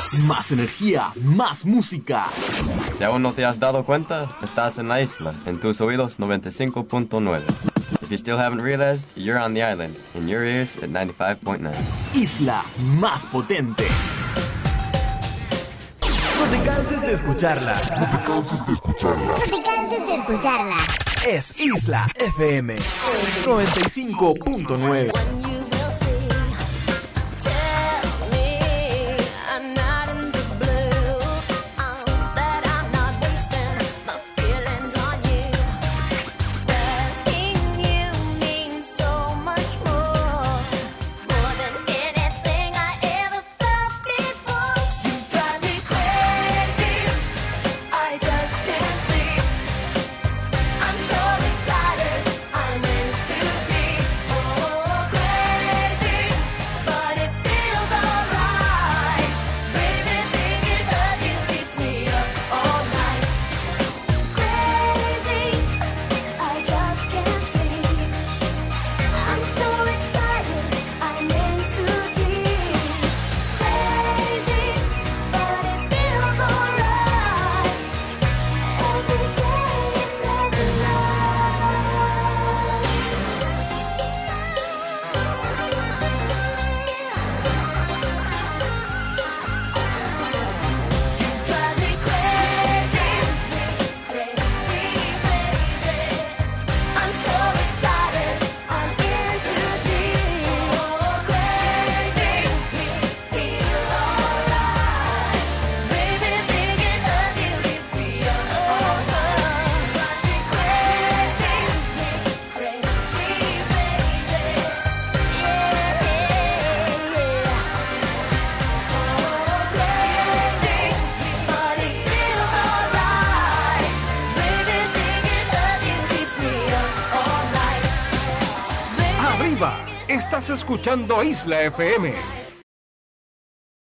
más energía, más música. Si aún no te has dado cuenta, estás en la isla, en tus oídos 95.9. If you still haven't realized, you're on the island, in your ears at 95.9. Isla más potente. No te canses de escucharla. No te canses de escucharla. No te canses de escucharla. Es Isla FM 95.9. Estás escuchando Isla FM